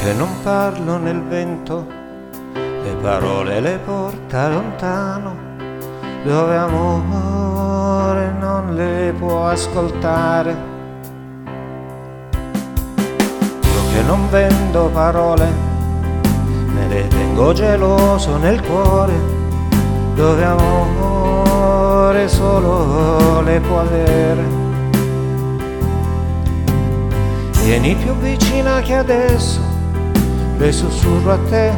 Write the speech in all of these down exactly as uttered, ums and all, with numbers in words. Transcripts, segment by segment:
che non parlo nel vento, le parole le porta lontano, dove amore non le può ascoltare. Io che non vendo parole, me le tengo geloso nel cuore, dove amore solo le può avere. Vieni più vicina che adesso, le sussurro a te,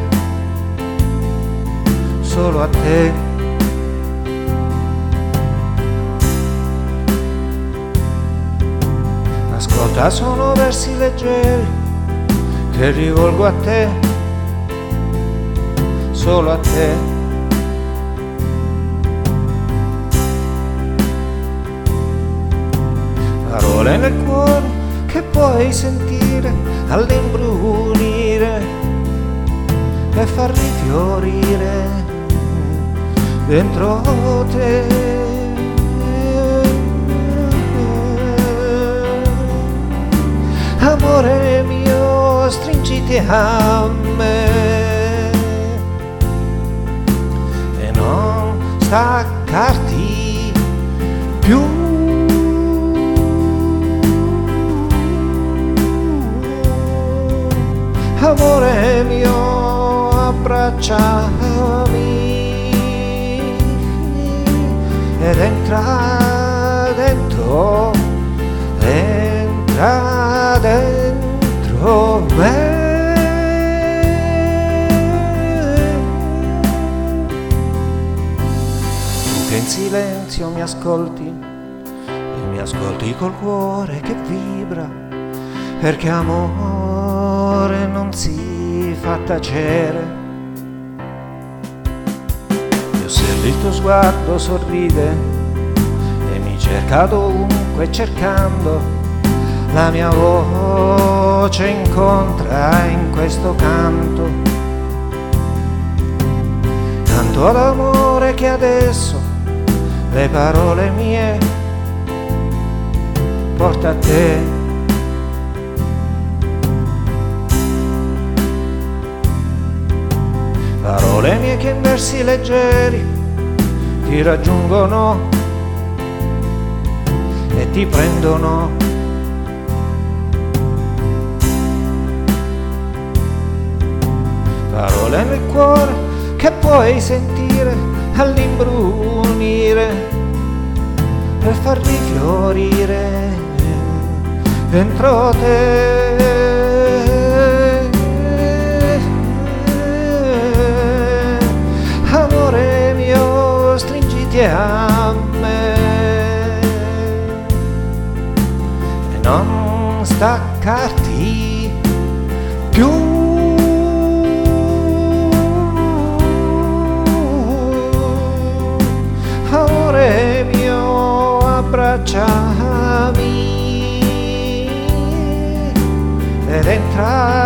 solo a te. Ascolta, sono versi leggeri che rivolgo a te, solo a te. Parole nel cuore che puoi sentire all'imbrunire e far rifiorire dentro te. Amore mio, stringiti a me e non staccarti più. Amore mio, abbracciami ed entra dentro, entra dentro me. Tu che in silenzio mi ascolti e mi ascolti col cuore che vibra, perché amore non si fa tacere. Io osservo il tuo sguardo sorride e mi cerca dovunque, cercando la mia voce incontra in questo canto. Canto d'amore che adesso le parole mie porta a te. Parole mie che in versi leggeri ti raggiungono e ti prendono. Parole nel cuore che puoi sentire all'imbrunire per far rifiorire dentro te. Amore mio, stringiti a me e non staccarti più. Amore mio, abbracciami ed entra